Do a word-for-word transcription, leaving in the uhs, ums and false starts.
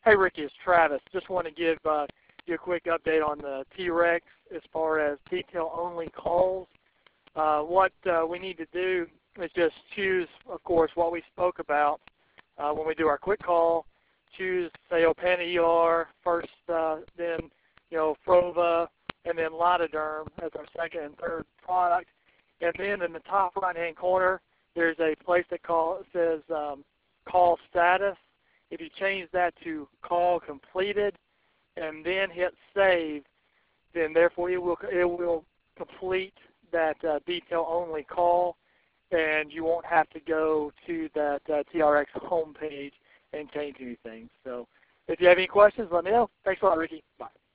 Hey, Ricky, it's Travis. Just want to give uh, you a quick update on the T-Rex as far as detail-only calls. Uh, what uh, we need to do is just choose, of course, what we spoke about uh, when we do our quick call. Choose, say, Opana E R first, uh, then, you know, Frova, and then Lotoderm as our second and third product. And then in the top right-hand corner, there's a place that call, says um, call status. If you change that to call completed and then hit save, then therefore it will, it will complete that uh, detail-only call, and you won't have to go to that uh, T R X homepage and change anything. So if you have any questions, let me know. Thanks a lot, Ricky. Bye.